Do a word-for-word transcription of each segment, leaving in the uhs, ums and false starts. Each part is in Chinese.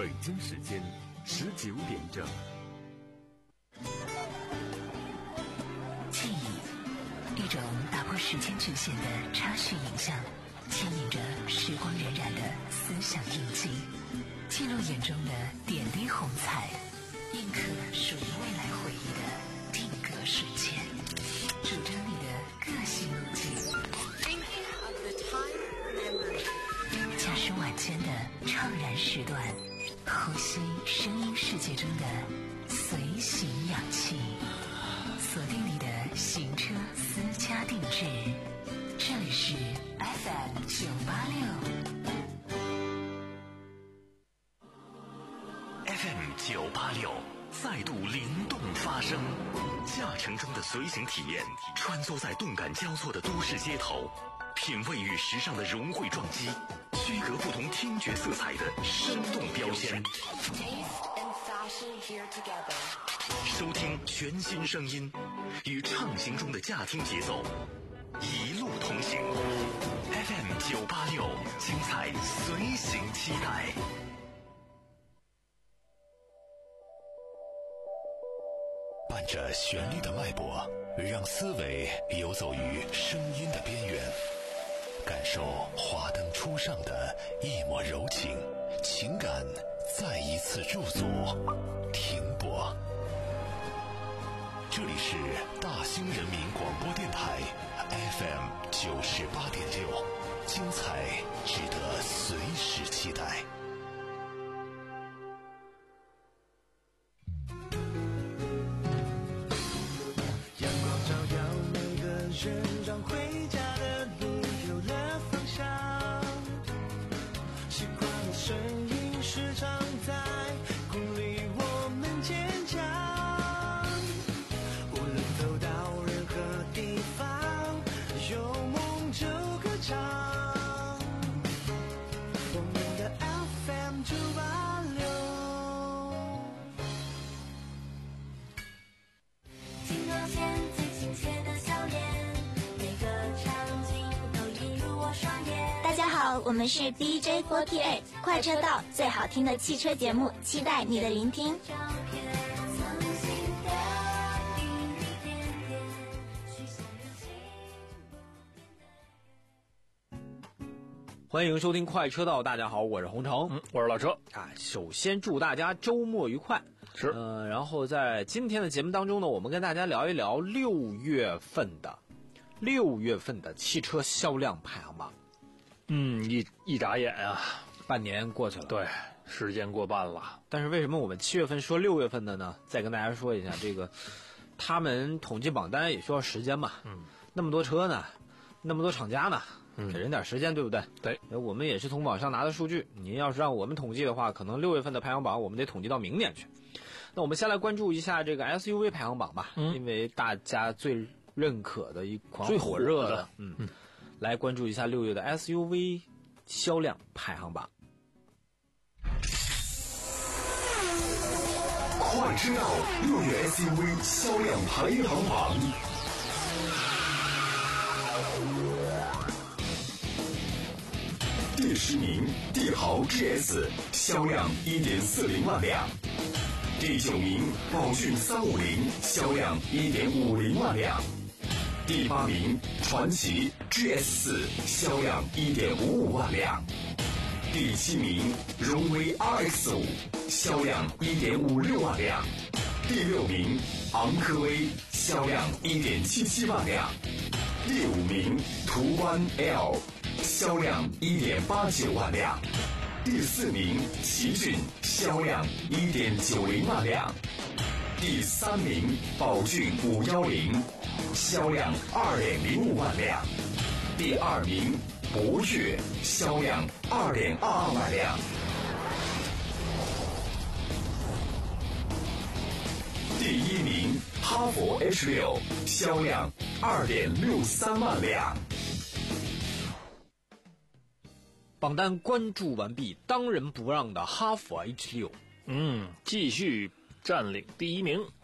北京时间十九点整。 记忆，一种打破时间局限的插叙影像，牵引着时光荏苒的思想印记，记录眼中的点滴红彩，印刻属于未来回忆的定格瞬间，主张你的个性路径。驾驶晚间的怅然时段，呼吸声音世界中的随行氧气，锁定你的行车私家定制。这里是 F M 九八六 F M 九八六再度灵动发声，驾乘中的随行体验，穿梭在动感交错的都市街头，品味与时尚的融汇撞击，区隔不同听觉色彩的生动标签。收听全新声音，与畅行中的驾听节奏，一路同行。F M 九八六，精彩随行期待。伴着旋律的脉搏，让思维游走于声音的边缘，感受华灯初上的一抹柔情，情感再一次入组，停泊。这里是大兴人民广播电台 F M 九十八点六，精彩值得随时期待。 阳光照耀每个人，让回家的路有了方向。习惯的声音时常在鼓励我们坚强。无论走到任何地方，有梦就歌唱。我们的 F M 九八六。 镜头前最亲切的笑脸，每个场景都映入我双眼。 大家好，我们是 D J 四十八，快车道最好听的汽车节目，期待你的聆听。 欢迎收听快车道，大家好，我是洪城， 嗯，我是老车啊。首先祝大家周末愉快， 是， 呃，然后在今天的节目当中呢，我们跟大家聊一聊六月份的六月份的汽车销量排行榜。 嗯，一一眨眼啊， 半年过去了， 对，时间过半了。 但是为什么我们七月份说六月份的呢？再跟大家说一下，这个他们统计榜单也需要时间嘛， 嗯， 那么多车呢，那么多厂家呢。 嗯， 给人点时间，对不对？ 对， 我们也是从网上拿的数据。您要是让我们统计的话，可能六月份的排行榜我们得统计到明年去。那我们先来关注一下这个 S U V 排行榜吧，嗯、因为大家最认可的一款最火热的， 嗯嗯，来关注一下六月的 S U V 销量排行榜。 快知道六月 S U V 销量排行榜。第十名，帝豪 G S 销量 一点四零万辆。第九名，宝骏三五零销量 一点五零万辆。第八名，传祺 G S 四销量 一点五五万辆。第七名，荣威 R X 五销量 一点五六万辆。第六名，昂科威销量 一点七七万辆。第五名，途观 L销量 一点八九万辆。第四名，奇骏销量 一点九零万辆。第三名，宝骏五一零销量 二点零五万辆。第二名，博越销量 二点二二万辆。第一名，哈弗 H 六销量 二点六三万辆。 榜单关注完毕，当仁不让的哈弗 H 六， 嗯，继续占领第一名。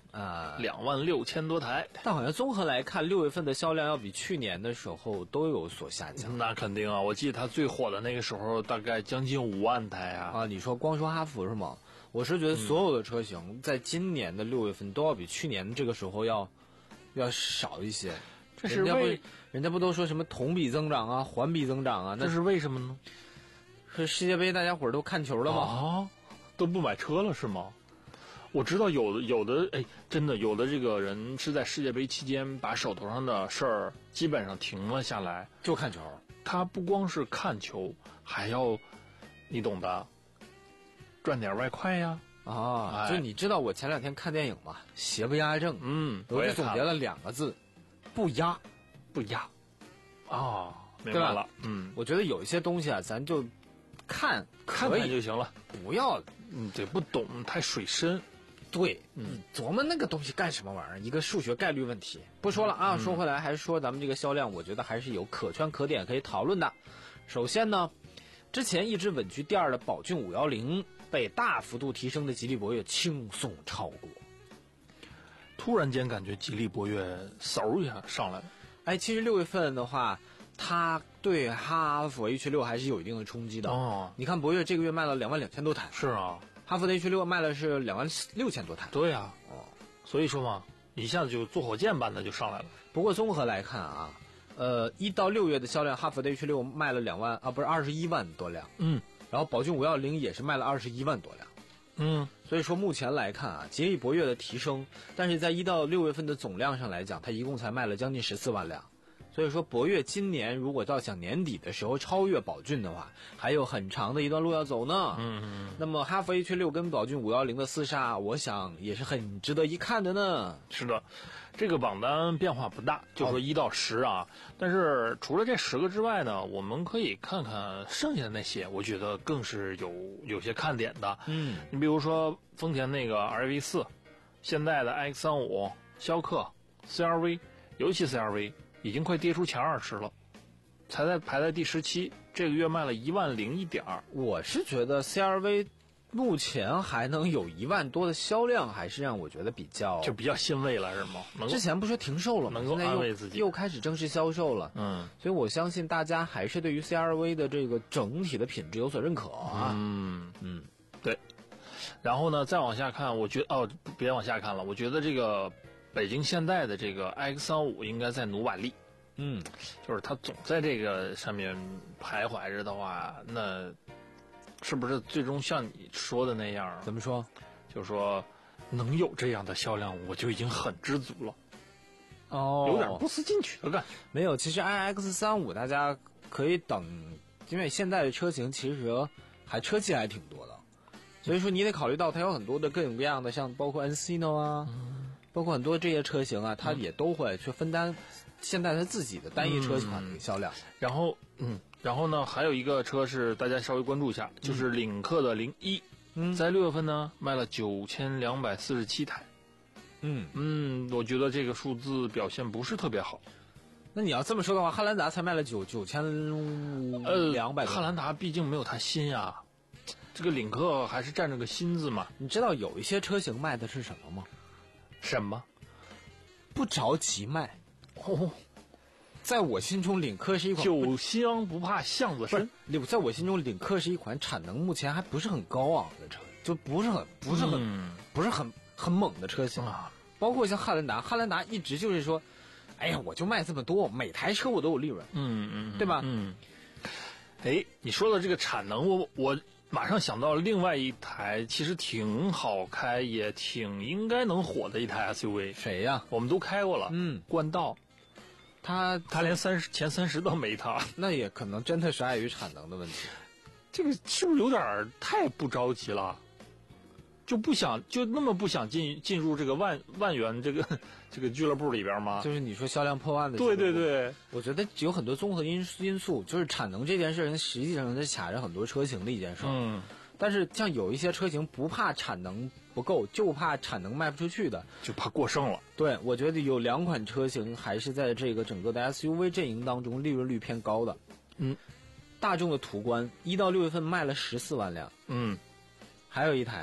啊， 两万六千多台。 但好像综合来看，六月份的销量要比去年的时候都有所下降。 那肯定啊，我记得它最火的那个时候大概将近五万台啊。 啊，你说光说哈弗是吗？我是觉得所有的车型在今年的六月份都要比去年这个时候要要少一些。 这是人家不为人家不都说什么同比增长啊，环比增长啊？那这是为什么呢？ 是世界杯大家伙儿都看球了吗？ 啊，都不买车了是吗？我知道有的有的哎，真的有的这个人是在世界杯期间把手头上的事儿基本上停了下来， 就看球。 他不光是看球，还要你懂的，赚点外快呀。 啊， 哎就你知道我前两天看电影嘛，邪不压正， 嗯， 我就总结了两个字，不压。 不压。啊，明对吧白了。嗯， 我觉得有一些东西啊，咱就看看可以看就行了。 不要嗯，对，不懂太水深。 对， 嗯你琢磨那个东西干什么玩意儿？一个数学概率问题。不说了啊， 嗯说回来还是说咱们这个销量，我觉得还是有可圈可点可以讨论的。首先呢，之前一直稳居第二的宝骏五一零被大幅度提升的吉利博越轻松超过。 突然间感觉吉利博越嗖一下上来了。 哎，其实六月份的话，它对哈弗 H 六还是有一定的冲击的。 哦， 你看博越这个月卖了两万两千多台， 是啊， 哈弗的 H 六卖了是两万六千多台。 对呀、 哦， 所以说嘛，一下子就坐火箭般的就上来了。 不过综合来看啊，呃，一到六月的销量，哈弗的 H 六卖了两万啊，不是二十一万多辆。 嗯然后宝骏五一零也是卖了二十一万多辆。 嗯， 所以说目前来看啊，吉利博越的提升，但是在一到六月份的总量上来讲，它一共才卖了将近十四万辆。所以说博越今年如果到想年底的时候超越宝骏的话，还有很长的一段路要走呢。 嗯嗯， 那么哈弗 H 六跟宝骏五一零的厮杀，我想也是很值得一看的呢。 是的，这个榜单变化不大，就说一到十啊。但是除了这十个之外呢，我们可以看看剩下的那些，我觉得更是有有些看点的。 嗯， 你比如说丰田那个 R V 四，现代的 X 三五、逍客、C R V， 尤其 C R V。已经快跌出前二十了，才在排在第十七，这个月卖了一万零一点儿。 我是觉得 C R V 目前还能有一万多的销量，还是让我觉得比较就比较欣慰了，是吗？能之前不是说停售了吗？ 能够现在又安慰自己又开始正式销售了。 嗯， 所以我相信大家还是对于 C R V 的这个整体的品质有所认可啊。 嗯嗯， 对。然后呢，再往下看，我觉得哦，别往下看了，我觉得这个北京现代的这个 X 三五应该再努把力。 嗯， 就是它总在这个上面徘徊着的话，那是不是最终像你说的那样？ 怎么说？ 就是说能有这样的销量，我就已经很知足了。 哦， 有点不思进取的感觉。 没有，其实 i X 三五大家可以等，因为现在的车型其实还车系还挺多的，所以说你得考虑到它有很多的各种各样的，像包括 Encino 啊，嗯、包括很多这些车型啊，它也都会去分担现在它自己的单一车款的销量。 嗯、然后，嗯，然后呢，还有一个车是大家稍微关注一下，就是领克的零一、嗯，在六月份呢卖了九千两百四十七台。 嗯嗯，我觉得这个数字表现不是特别好。 那你要这么说的话，汉兰达才卖了九九千呃两百。 汉兰达毕竟没有它新呀，这个领克还是占着个新字嘛。 你知道有一些车型卖的是什么吗？ 什么？ 不着急卖。 哦， 在我心中，领克是一款酒香不怕巷子深。 在我心中，领克是一款产能目前还不是很高昂的车，就不是很不是很、 嗯、 不是很很猛的车型啊。包括像汉兰达，汉兰达一直就是说，哎呀，我就卖这么多，每台车我都有利润， 嗯嗯， 对吧？ 嗯。哎，你说的这个产能，我我马上想到另外一台，其实挺好开，也挺应该能火的一台 S U V。 谁呀？ 我们都开过了。 嗯， 冠道。 他他连三十前三十都没他， 那也可能真的是碍于产能的问题。 这个是不是有点太不着急了？就不想就那么不想进进入这个万万元这个这个俱乐部里边吗？ 就是你说销量破万的， 对对对， 我觉得有很多综合因因素，就是产能这件事情实际上是卡着很多车型的一件事。 嗯， 但是像有一些车型不怕产能不够，就怕产能卖不出去的， 就怕过剩了。 对，我觉得有两款车型还是在这个整个的 S U V 阵营当中利润率偏高的。 嗯， 大众的途观一到六月份卖了十四万辆。 嗯， 还有一台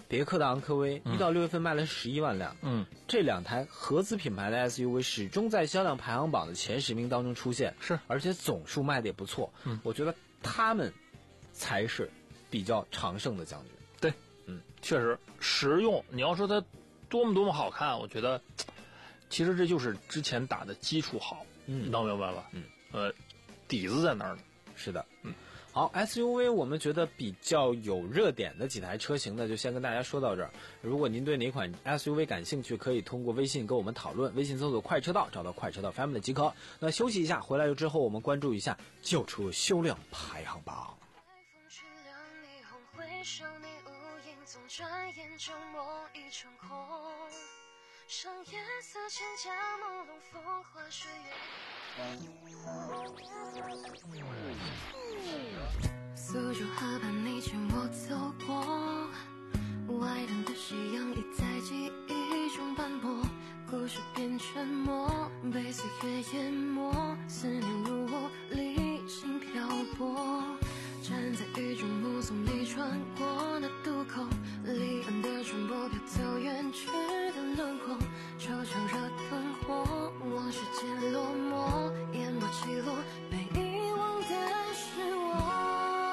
别克的昂科威一、嗯、到六月份卖了十一万辆， 嗯， 这两台合资品牌的 S U V 始终在销量排行榜的前十名当中出现， 是， 而且总数卖的也不错， 嗯， 我觉得他们才是比较常胜的将军。 对， 嗯， 确实实用。你要说它多么多么好看，我觉得其实这就是之前打的基础好， 嗯， 能明白吧？ 嗯， 呃，底子在那儿呢。 是的， 嗯。 好 ，S U V 我们觉得比较有热点的几台车型呢，就先跟大家说到这儿。如果您对哪款 S U V 感兴趣，可以通过微信跟我们讨论，微信搜索快车道，找到快车道 Family 即可。那休息一下，回来之后我们关注一下轿车销量排行榜。 上夜色千家朦胧，风花雪月。苏州河畔，你牵我走过，外滩的夕阳已在记忆中斑驳，故事变沉默，被岁月淹没，思念如我历经漂泊，站在雨中目送你穿过那渡口，离岸的船舶飘走远去的轮廓，惆怅热灯火，往事渐落寞，烟波起落，被遗忘的是我。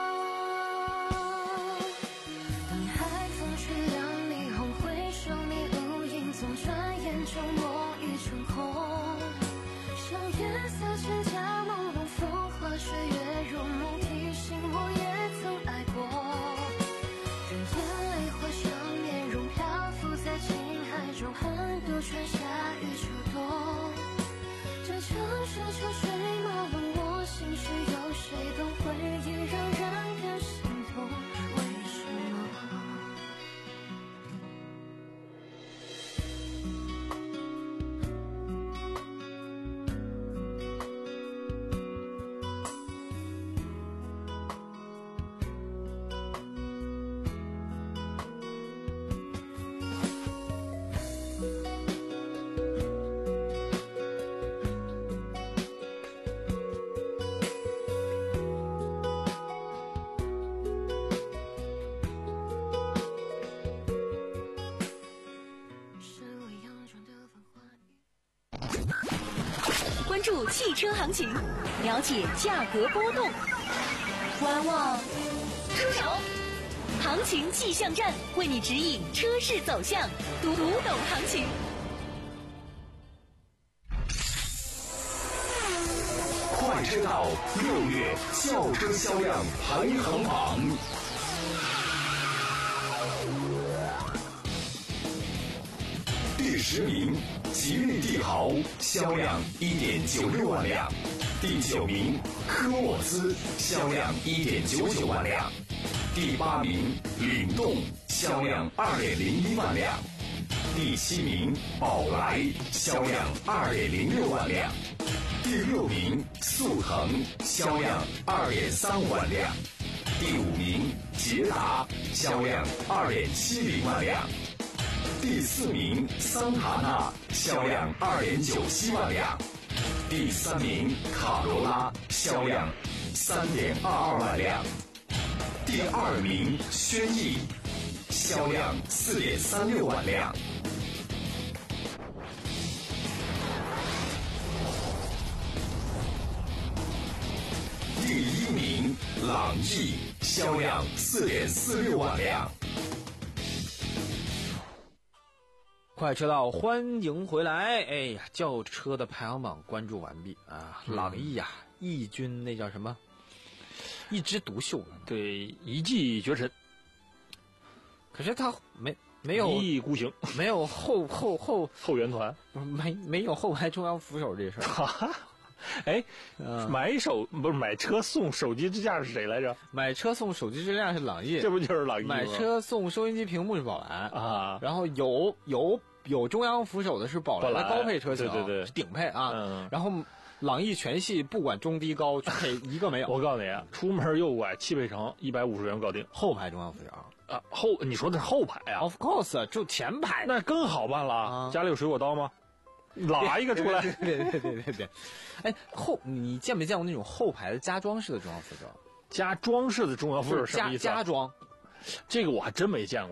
当海风吹凉霓虹，回首你无影踪，转眼就墨已成空。像夜色千家朦胧，风花雪月如梦，提醒我也曾爱过。任眼泪化成面容，漂浮在情海中，寒冬春夏与秋冬。这城市车水马龙，我心事有谁懂？回忆让人更心痛，为什么？ 关注汽车行情，了解价格波动。观望，出手，行情气象站为你指引车市走向，读懂行情。 快车道六月轿车销量排行榜。第十名，吉利帝豪销量一点九六万辆；第九名，科沃兹销量一点九九万辆；第八名，领动销量二点零一万辆；第七名，宝来销量二点零六万辆；第六名，速腾销量二点三五万辆；第五名，捷达销量二点七零万辆。第四名，桑塔纳销量二点九七万辆；第三名，卡罗拉销量三点二二万辆；第二名，轩逸销量四点三六万辆；第一名，朗逸销量四点四六万辆。 快车道，欢迎回来！哎呀，轿车的排行榜关注完毕啊！朗逸呀，逸军那叫什么？一枝独秀， 对，一骑绝尘。 可是他没没有一意孤行， 没有后后后后援团， 没没有后排中央扶手这事儿。 哎，呃、买手不是买车送手机支架是谁来着？ 买车送手机支架是朗逸， 这不就是朗逸吗？ 买车送收音机屏幕是宝来啊， 然后有有有中央扶手的是宝来的高配车型， 对对对， 是顶配啊。 嗯、 然后朗逸全系不管中低高，配一个没有。 我告诉你啊，出门右拐七倍程，一百五十元搞定。 后排中央扶手啊，后你说的是后排啊 ？Of course， 就前排那更好办了。啊、家里有水果刀吗？拉一个出来， 对对对对对对。哎，后你见没见过那种后排的加装式的中央扶手？ 加装式的中央扶手什么意思？ 加加装， 这个我还真没见过。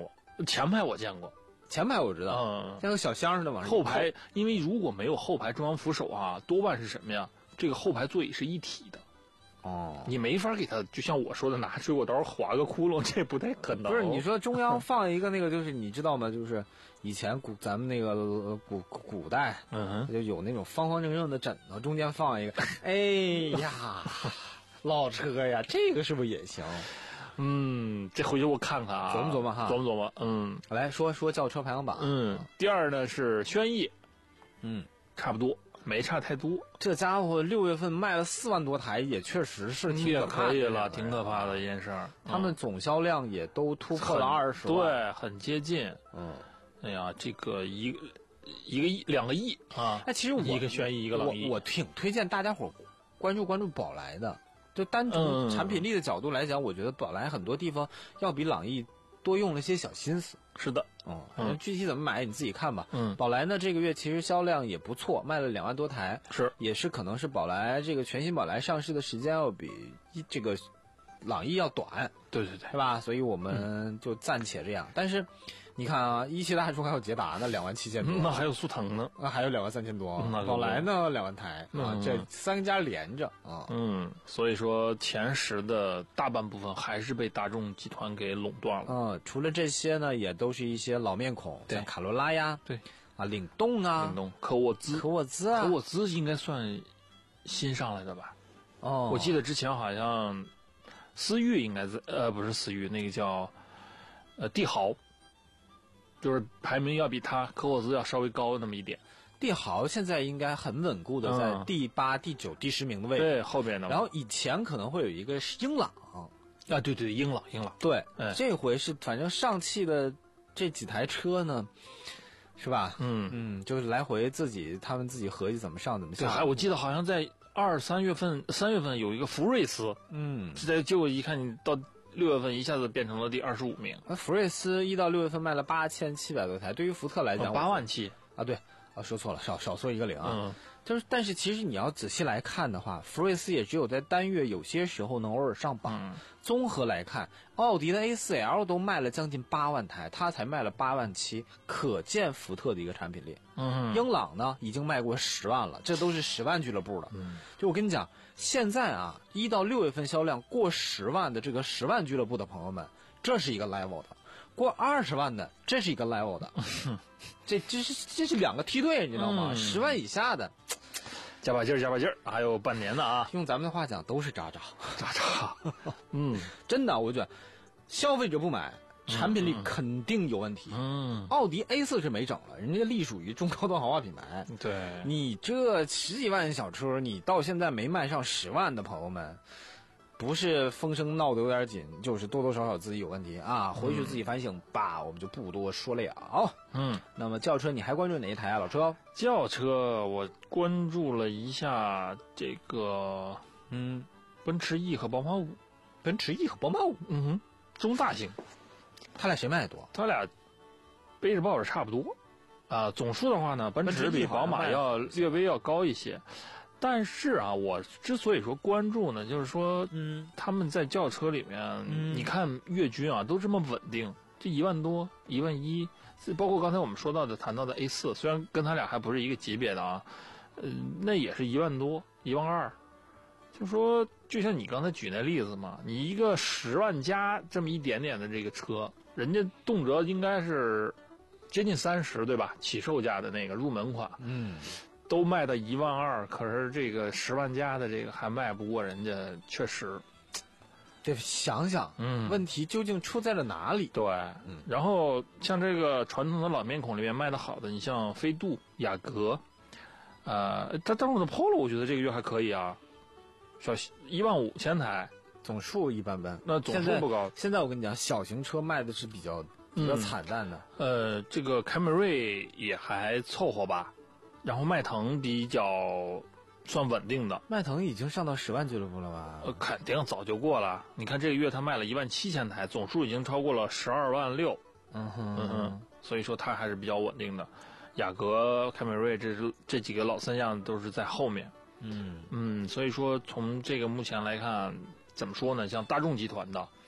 前排我见过， 前排我知道， 嗯， 像个小箱似的往上。 后排，因为如果没有后排中央扶手啊，多半是什么呀？这个后排座椅是一体的。 哦， 你没法给它，就像我说的，拿水果刀划个窟窿，这不太可能。 不是，你说中央放一个那个，就是你知道吗？就是以前古咱们那个呃古古代， 嗯哼， 就有那种方方正正的枕头，中间放一个。哎呀，老车呀，这个是不是也行？ 嗯，这回去我看看啊， 琢磨琢磨哈， 琢磨琢磨。嗯， 来说说轿车排行榜。 嗯，第二呢是轩逸， 嗯， 差不多。没差太多， 这家伙六月份卖了四万多台，也确实是挺可怕的， 可以了，挺可怕的一件事儿。 他们总销量也都突破了二十万， 对，很接近。 嗯， 哎呀，这个一个一个亿、两个亿啊！ 哎，其实我一个轩逸，一个朗逸， 我我挺推荐大家伙关注关注宝来的。就单从产品力的角度来讲，嗯、我觉得宝来很多地方要比朗逸多用了些小心思。 是的。 哦，嗯，具体怎么买你自己看吧。 嗯， 宝来呢这个月其实销量也不错，卖了两万多台， 是， 也是可能是宝来这个全新宝来上市的时间要比这个朗逸要短， 对对对， 是吧？所以我们就暂且这样。嗯、但是你看啊，一汽大众还有捷达呢，两万七千多， 那还有速腾呢， 那还有两万三千多， 嗯、 宝来呢两万台、 嗯、 啊，这三家连着啊， 嗯，所以说前十的大半部分还是被大众集团给垄断了。 嗯，除了这些呢，也都是一些老面孔，像卡罗拉呀， 对， 啊，领动啊， 领动，科沃兹， 科沃兹啊， 科沃兹应该算新上来的吧？ 哦， 我记得之前好像思域应该在，呃，不是思域，那个叫呃帝豪。就是排名要比它科沃兹要稍微高那么一点， 帝豪现在应该很稳固的在第八、嗯、第九、第十名的位置， 对后边的。 然后以前可能会有一个英朗啊，对对，英朗英朗， 对， 哎、 这回是反正上汽的这几台车呢，是吧？ 嗯嗯，就是来回自己他们自己合计怎么上怎么下。 对，还我记得好像在二三月份、三月份有一个福睿斯， 嗯， 这结果一看你到。六月份一下子变成了第二十五名。 福睿斯一到六月份卖了八千七百多台，对于福特来讲， 八、哦、万七啊，对啊，说错了，少少说一个零啊。 嗯， 就是但是其实你要仔细来看的话，福睿斯也只有在单月有些时候能偶尔上榜。 嗯、 综合来看，奥迪的 A 四 L 都卖了将近八万台，它才卖了八万七，可见福特的一个产品力。 嗯， 英朗呢已经卖过十万了，这都是十万俱乐部了。 嗯， 就我跟你讲。现在啊，一到六月份销量过十万的这个十万俱乐部的朋友们，这是一个 level 的；过二十万的，这是一个 level 的。这这是这是两个梯队，你知道吗？ 嗯、 十万以下的， 加把劲儿，加把劲儿，还有半年呢啊！ 用咱们的话讲，都是渣渣， 渣渣。嗯， 真的，我觉得消费者不买。产品力肯定有问题。 嗯， 奥迪 A 四 是没整了，人家隶属于中高端豪华品牌。 对， 你这十几万小车，你到现在没卖上十万的朋友们，不是风声闹得有点紧，就是多多少少自己有问题啊，回去自己反省吧。嗯、我们就不多说了。 嗯， 那么轿车你还关注哪一台啊，老车？ 轿车我关注了一下这个， 嗯， 奔驰 E 和宝马五， 奔驰 E 和宝马五， 嗯哼，中大型。 他俩谁卖的多？ 他俩背着抱着差不多，啊，总数的话呢，奔驰比宝马要略微要高一些。但是啊，我之所以说关注呢，就是说， 嗯， 他们在轿车里面，嗯、你看月均啊都这么稳定，这一万多、一万一，包括刚才我们说到的谈到的 A 四，虽然跟他俩还不是一个级别的啊，呃，那也是一万多、一万二。就说，就像你刚才举那例子嘛，你一个十万加这么一点点的这个车，人家动辄应该是接近三十，对吧？起售价的那个入门款， 嗯， 都卖到一万二，可是这个十万加的这个还卖不过人家，确实， 得想想， 嗯， 问题究竟出在了哪里？ 对， 嗯， 然后像这个传统的老面孔里面卖的好的，你像飞度、雅阁，呃，它当中的 Polo， 我觉得这个月还可以啊。小一万五千台， 总数一般般。 那总数不高。 现在我跟你讲，小型车卖的是比较比较惨淡的。 嗯、呃，这个凯美瑞也还凑合吧，然后迈腾比较算稳定的。 迈腾已经上到十万俱乐部了吧？ 呃，肯定早就过了。你看这个月它卖了一万七千台，总数已经超过了十二万六。 嗯哼， 嗯哼，所以说它还是比较稳定的。雅阁、凯美瑞这这几个老三样都是在后面。 嗯嗯，所以说从这个目前来看，怎么说呢？像大众集团的，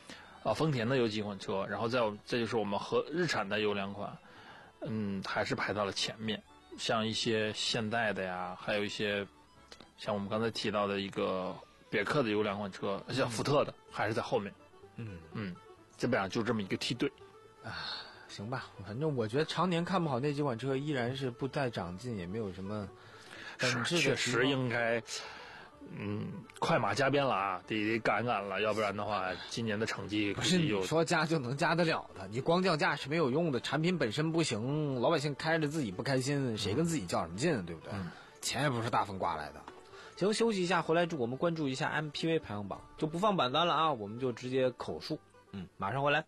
啊，丰田的有几款车，然后再有这就是我们和日产的有两款，嗯，还是排到了前面。像一些现代的呀，还有一些像我们刚才提到的一个别克的有两款车，像福特的还是在后面。 嗯嗯，基本上就这么一个梯队。 啊，行吧，反正我觉得常年看不好那几款车，依然是不再长进，也没有什么本质的。 确实应该。嗯，快马加鞭了啊，得得赶赶了，要不然的话，今年的成绩不是你说加就能加得了的，你光降价是没有用的，产品本身不行，老百姓开着自己不开心，谁跟自己较什么劲，对不对？嗯、钱也不是大风刮来的。行，休息一下，回来我们关注一下 M P V 排行榜，就不放榜单了啊，我们就直接口述。嗯，马上回来。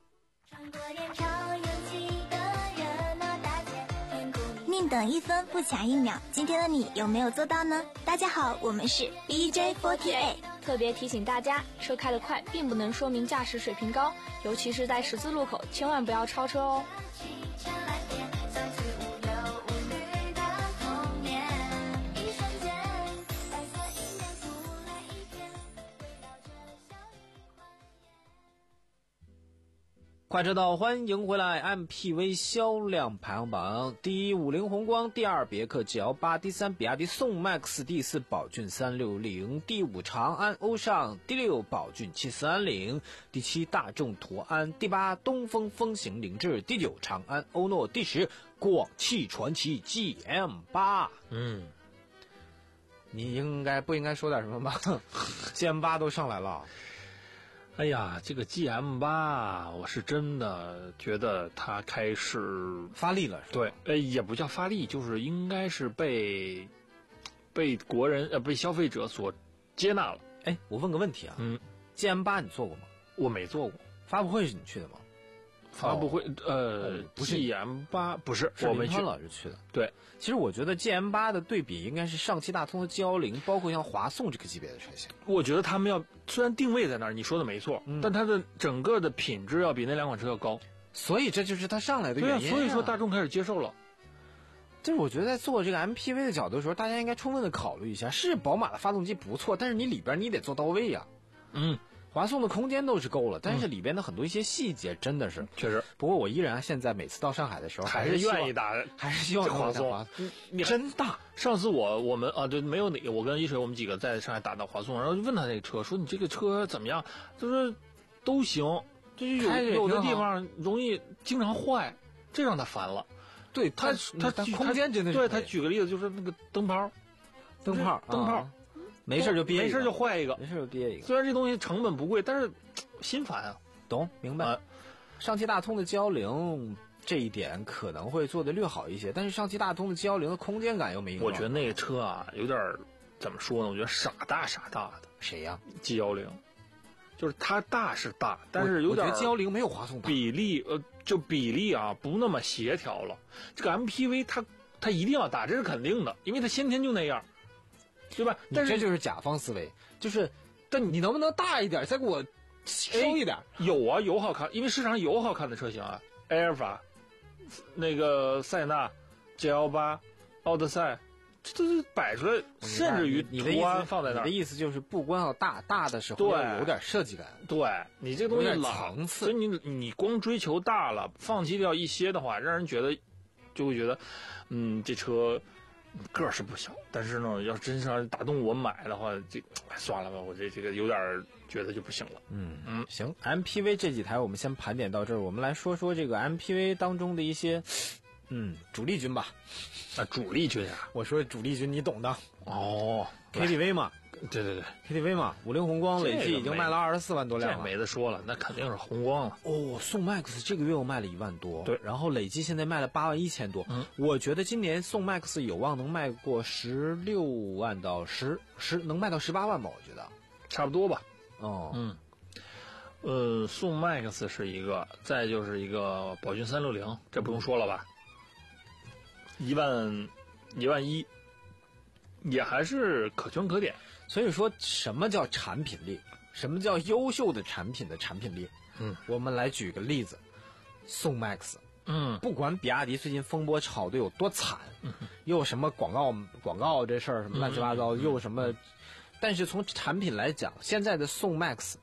宁等一分不抢一秒，今天的你有没有做到呢？大家好，我们是 D J 四十八。 特别提醒大家，车开得快并不能说明驾驶水平高，尤其是在十字路口，千万不要超车哦。 快车道，欢迎回来 M P V 销量排行榜，第一五菱宏光，第二别克 G L 八，第三比亚迪宋 MAX， 第四宝骏三六零，第五长安欧尚，第六宝骏七三零，第七大众途安，第八东风风行凌志，第九长安欧诺，第十广汽传祺 G M 八。 嗯， 你应该不应该说点什么吧？G M 八都上来了。 哎呀，这个 G M 八，我是真的觉得它开始发力了，是吧？ 对，呃，也不叫发力，就是应该是被被国人呃被消费者所接纳了。 哎，我问个问题啊， 嗯 ，G M 八你做过吗？ 我没做过， 发布会是你去的吗？ 发布会、哦、呃不是 G M 八，不是， 是林川老师去的。 对， 其实我觉得 G M 八的对比应该是上汽大通的 G 一零，包括像华颂这个级别的车型。 我觉得他们要虽然定位在那儿，你说的没错，嗯、但它的整个的品质要比那两款车要高， 所以这就是它上来的原因、啊。 对啊，所以说大众开始接受了。 就是我觉得在做这个 M P V 的角度的时候，大家应该充分的考虑一下，是宝马的发动机不错，但是你里边你得做到位呀、 啊。嗯。 华颂的空间都是够了，但是里边的很多一些细节真的是、 嗯、确实。 不过我依然现在每次到上海的时候还是愿意打， 还是希望华颂。 你真大。 上次我我们啊，对，没有哪个，我跟一水我们几个在上海打到华颂，然后就问他那个车，说你这个车怎么样？他说都行，就是有有的地方容易经常坏，这让他烦了。 对他他他空间真的是对他举个例子就是那个灯泡， 灯泡灯泡。 啊没事就憋一个， 没事就坏一个， 没事就憋一个。 虽然这东西成本不贵，但是心烦啊。 懂，明白。啊、上汽大通的 G 一零这一点可能会做得略好一些，但是上汽大通的 G 一零的空间感又没有。 我觉得那个车啊，有点怎么说呢？我觉得傻大傻大的。 谁呀 ？G 一零，就是它大是大，但是有点。 我觉得 G 一零没有华颂大。 比例呃，就比例啊，不那么协调了。这个 M P V 它它一定要大，这是肯定的，因为它先天就那样。对吧？但是这就是甲方思维，就是，但你能不能大一点，再给我收一点？ 有啊，有好看，因为市场上有好看的车型啊，埃尔法，那个塞纳 G L 八、奥德赛，这都是摆出来，甚至于途安放在那儿。 你的意思就是不光要大，大的时候要有点设计感。 对，你这个东西老层次， 所以你你光追求大了，放弃掉一些的话，让人觉得就会觉得，嗯，这车。个儿是不小，但是呢，要真是让打动我买的话，这算了吧，我这这个有点觉得就不行了。 嗯嗯，行 ，M P V 这几台我们先盘点到这儿，我们来说说这个 M P V 当中的一些，嗯，主力军吧。 啊，主力军啊， 我说主力军你懂的。 哦 ，K T V 嘛。 对对对 ，K T V 嘛，五菱宏光累计已经卖了二十四万多辆了， 这没得说了，那肯定是宏光了。 哦，宋 MAX 这个月又卖了一万多， 对， 然后累计现在卖了八万一千多。嗯，我觉得今年宋 MAX 有望能卖过十六万到十十，能卖到十八万吧？我觉得差不多吧。 哦， 嗯，呃，宋 MAX 是一个，再就是一个宝骏三六零，这不用说了吧？一万一万一，也还是可圈可点。 所以说，什么叫产品力？什么叫优秀的产品的产品力？ 嗯， 我们来举个例子，宋 MAX， 嗯， 不管比亚迪最近风波炒得有多惨，嗯、又什么广告广告这事儿什么乱七八糟，嗯、又什么，但是从产品来讲，现在的宋 MAX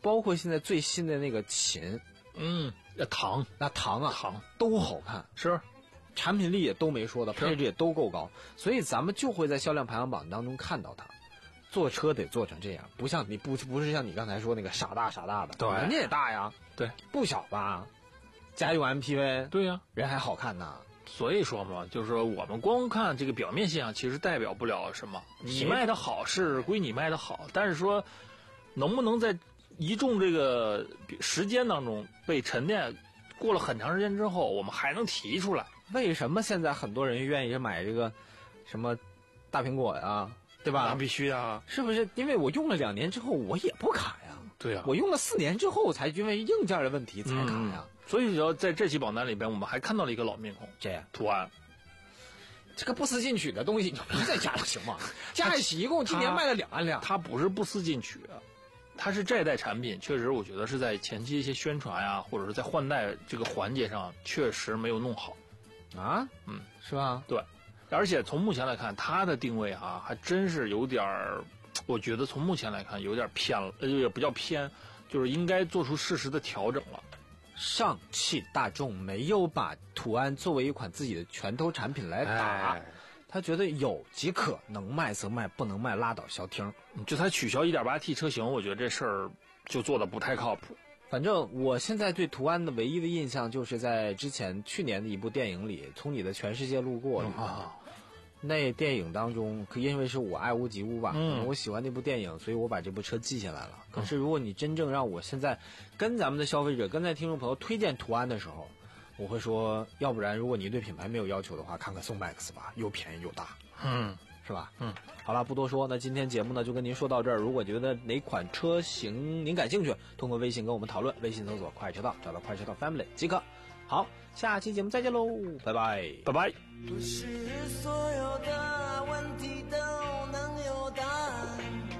包括现在最新的那个琴， 嗯，那糖那糖啊糖都好看， 是， 产品力也都没说的，配置也都够高，所以咱们就会在销量排行榜当中看到它。坐车得做成这样，不像你不不是像你刚才说那个傻大傻大的， 对， 人家也大呀， 对， 不小吧，家用 M P V， 对呀、啊， 人还好看呢。 所以说嘛，就是说我们光看这个表面现象，其实代表不了什么。你卖的好是归你卖的好，但是说能不能在一众这个时间当中被沉淀，过了很长时间之后，我们还能提出来？ 为什么现在很多人愿意买这个什么大苹果呀？对吧？ 那必须啊！ 是不是？因为我用了两年之后，我也不卡呀。 对呀、啊， 我用了四年之后，才因为硬件的问题才卡呀。 嗯、所以说，在这期榜单里边，我们还看到了一个老面孔， 这样图案。 这个不思进取的东西，你就别再加了，行吗？加一起一共今年卖了两万辆。 它不是不思进取，它是这一代产品，确实我觉得是在前期一些宣传呀、啊，或者是在换代这个环节上，确实没有弄好。 啊， 嗯， 是吧？ 对。而且从目前来看，它的定位啊，还真是有点儿，我觉得从目前来看有点偏了，呃，也不叫偏，就是应该做出适时的调整了。 上汽大众没有把途安作为一款自己的拳头产品来打，哎、他觉得有即可，能卖则卖，不能卖拉倒消停。 就他取消 一点八 T 车型，我觉得这事儿就做的不太靠谱。 反正我现在对途安的唯一的印象，就是在之前去年的一部电影里，《从你的全世界路过》里。嗯啊那电影当中，因为是我爱屋及乌吧，嗯，我喜欢那部电影，所以我把这部车记下来了。可是如果你真正让我现在跟咱们的消费者、跟咱听众朋友推荐途安的时候，我会说，要不然如果你对品牌没有要求的话，看看宋 MAX 吧，又便宜又大， 嗯， 是吧？ 嗯， 好了，不多说，那今天节目呢就跟您说到这儿。如果觉得哪款车型您感兴趣，通过微信跟我们讨论，微信搜索“快车道”，找到“快车道 Family” 即可。好，下期节目再见喽，拜拜， 拜拜。 不是所有的问题都能有答案，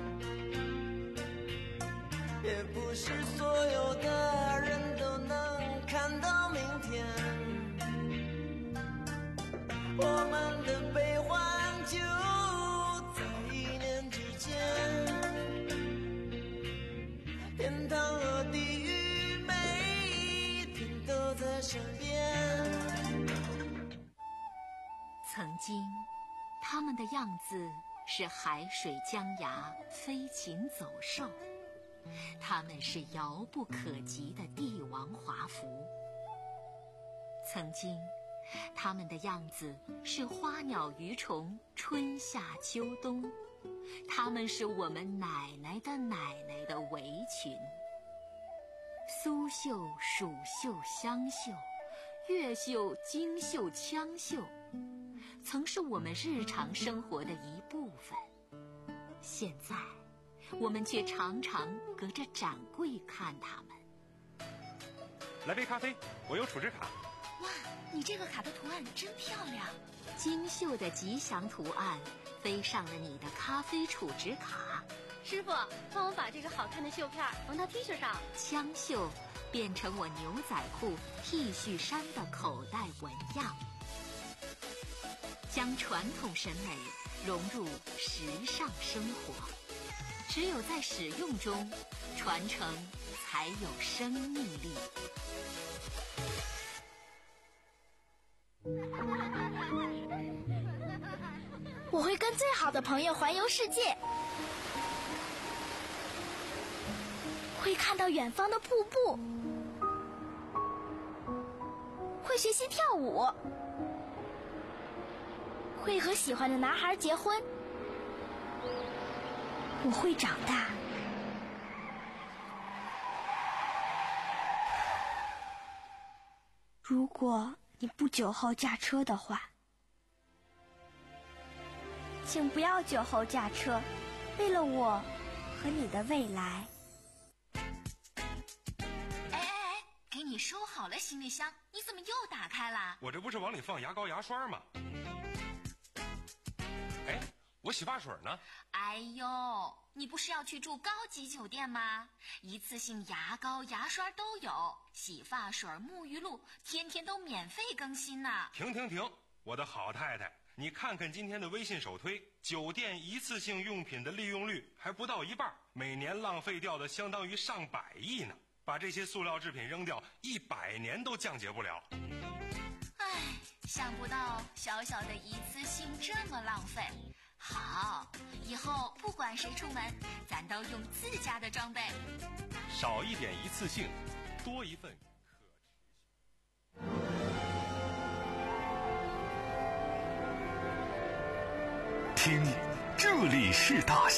也不是所有的人都能看到明天。我们的悲欢就在一念之间，天堂和地狱每天都在身边。 曾经，他们的样子是海水江崖、飞禽走兽，他们是遥不可及的帝王华服。曾经，他们的样子是花鸟鱼虫、春夏秋冬，他们是我们奶奶的奶奶的围裙。苏绣、蜀绣、湘绣、越绣、京绣、羌绣，曾是我们日常生活的一部分。现在，我们却常常隔着展柜看他们。 来杯咖啡，我有储值卡。 哇，你这个卡的图案真漂亮！精绣的吉祥图案飞上了你的咖啡储值卡。 师傅，帮我把这个好看的绣片缝到 T 恤上。 枪绣变成我牛仔裤、T 恤衫的口袋纹样，将传统审美融入时尚生活。只有在使用中，传承才有生命力。 我会跟最好的朋友环游世界，会看到远方的瀑布，会学习跳舞，会和喜欢的男孩结婚。我会长大。如果你不酒后驾车的话，请不要酒后驾车，为了我和你的未来。 哎哎哎，给你收好了行李箱，你怎么又打开了？ 我这不是往里放牙膏牙刷吗？哎，我洗发水呢？ 哎呦，你不是要去住高级酒店吗？一次性牙膏牙刷都有，洗发水沐浴露天天都免费更新呢。 停停停，我的好太太， 你看看今天的微信首推，酒店一次性用品的利用率还不到一半，每年浪费掉的相当于上百亿呢。把这些塑料制品扔掉，一百年都降解不了。 唉，想不到小小的一次性这么浪费。好，以后不管谁出门，咱都用自家的装备。 少一点一次性，多一份可持续。 听，这里是大